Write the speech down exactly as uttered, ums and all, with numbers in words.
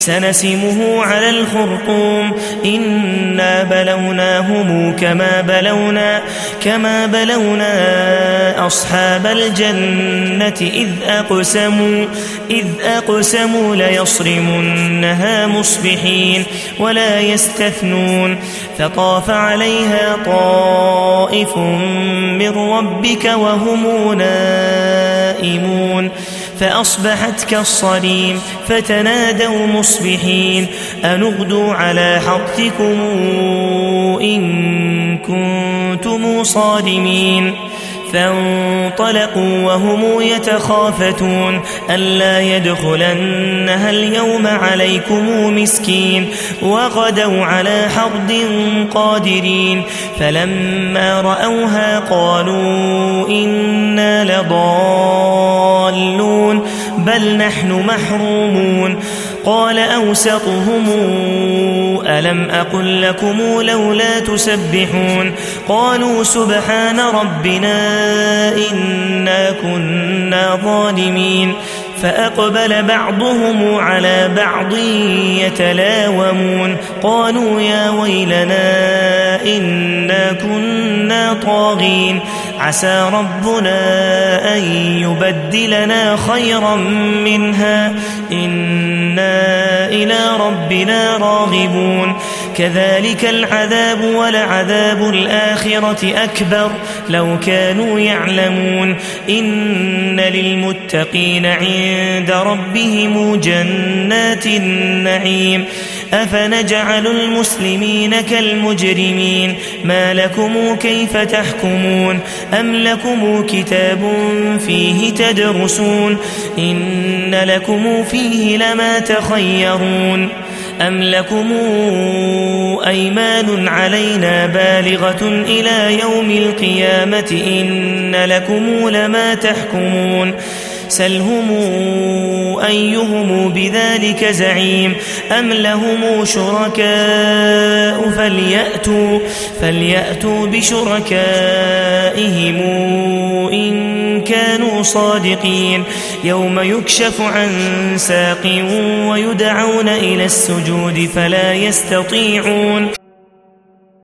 سنسمه على الخرطوم إنا بلوناهم كما بلونا كما بلونا أصحاب الجنة إذ أقسموا إذ أقسموا ليصرمنها مصبحين ولا يستثنون فطاف عليها طائف من ربك وهم نائمون فأصبحت كالصريم فتنادوا مصبحين أن اغدوا على حرثكم إن كنتم صادمين فانطلقوا وهم يتخافتون ألا يدخلنها اليوم عليكم مسكين وغدوا على حرد قادرين فلما رأوها قالوا إنا لضالون بل نحن محرومون قال أوسطهم ألم أقل لكم لولا تسبحون قالوا سبحان ربنا إنا كنا ظالمين فأقبل بعضهم على بعض يتلاومون قالوا يا ويلنا إنا كنا طاغين عسى ربنا أن يبدلنا خيرا منها إنا إلى ربنا راغبون كذلك العذاب ولعذاب الآخرة أكبر لو كانوا يعلمون إن للمتقين عند ربهم جنات النعيم أفنجعل المسلمين كالمجرمين ما لكم كيف تحكمون أم لكم كتاب فيه تدرسون إن لكم فيه لما تخيرون أم لكم أيمان علينا بالغة إلى يوم القيامة إن لكم لما تحكمون سلهم أيهم بذلك زعيم أم لهم شركاء فليأتوا, فليأتوا بشركائهم إن كانوا صادقين يوم يكشف عن ساق ويدعون إلى السجود فلا يستطيعون